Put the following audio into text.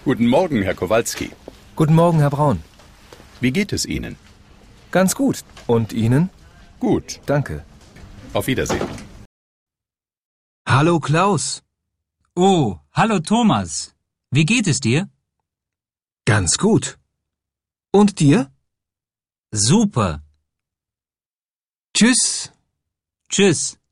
Guten Morgen, Herr Kowalski. Guten Morgen, Herr Braun. Wie geht es Ihnen? Ganz gut. Und Ihnen? Gut. Danke. Auf Wiedersehen. Hallo Klaus. Oh, hallo Thomas. Wie geht es dir? Ganz gut. Und dir? Super. Tschüss. Tschüss.